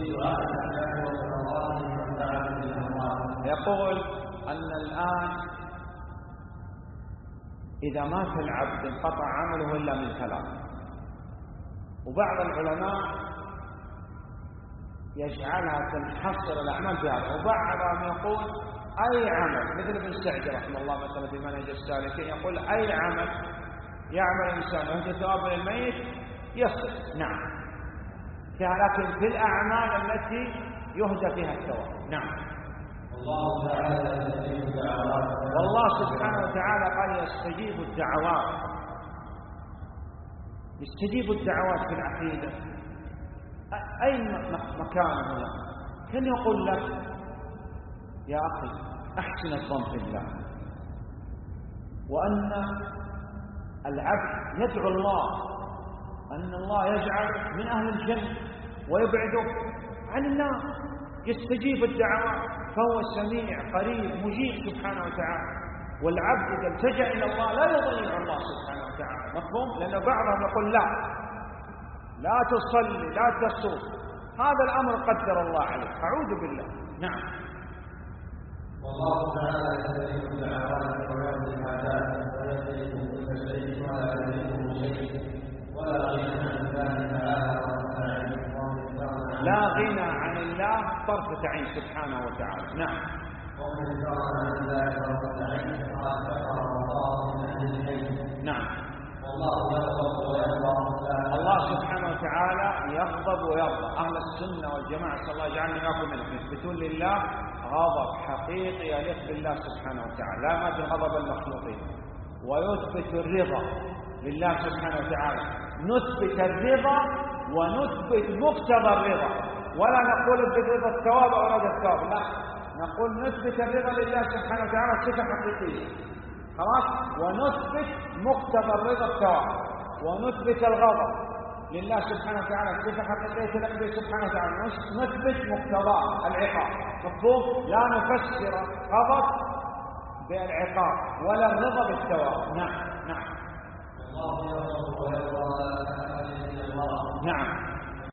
يقول أن الآن إذا مات العبد انقطع عمله إلا من ثلاث. وبعض العلماء يجعلها تنحصر الأعمال في هذا، وبعضهم يقول أي عمل، مثل ابن سعد رحمه الله مثلا في منهج السالكين يقول أي عمل يعمل الإنسان ويهدي ثواب للميت يصل. نعم، لكن في الأعمال التي يهدى فيها الثواب. نعم. والله سبحانه وتعالى قال يستجيب الدعوات، يستجيب الدعوات في العقيدة. أي مكان هنا كان يقول لك يا أخي أحسن الظن في الله، وأن العبد يدعو الله أن الله يجعل من أهل الجنة ويبعده عن النار، يستجيب الدعوات، فهو سميع قريب مجيب سبحانه وتعالى. والعبد إذا التجأ إلى الله لا يضيع الله سبحانه وتعالى. مفهوم؟ لأن بعضهم يقول لا تصلي لا تصوم، هذا الأمر قدر الله عليه، أعوذ بالله. نعم. والله تعالى يستجيب الدعوات ويقضي الحاجات ويستجيب كل شيء ولا يدركه شيء ولا غنى عن الله تعالى. لا غنى عن الله طرفة عين سبحانه وتعالى. نعم. نعم. الله سبحانه وتعالى يغضب ويرضى. أهل السنة والجماعة صلى الله يجعلنا وإياكم منهم يثبتون لله غضب حقيقي يليق بالله سبحانه وتعالى، لا ما في غضب المخلوقين، ويثبت الرضا لله سبحانه وتعالى. نثبت الرضا ونثبت مقتضى الرضا، ولا نقول بالرضا الثواب أو رضا الثواب، لا، نقول نثبت الرضا لله سبحانه وتعالى صفة حقيقية، خلاص، ونثبت مقتضى الرضا الثواب، ونثبت الغضب لله سبحانه وتعالى صفة حقيقية لله سبحانه وتعالى، نثبت مقتضى العقاب. مفهوم؟ لا نفسر غضب بالعقاب ولا الرضا بالثواب. نعم. نعم. الله يغضب ويرضى. نعم.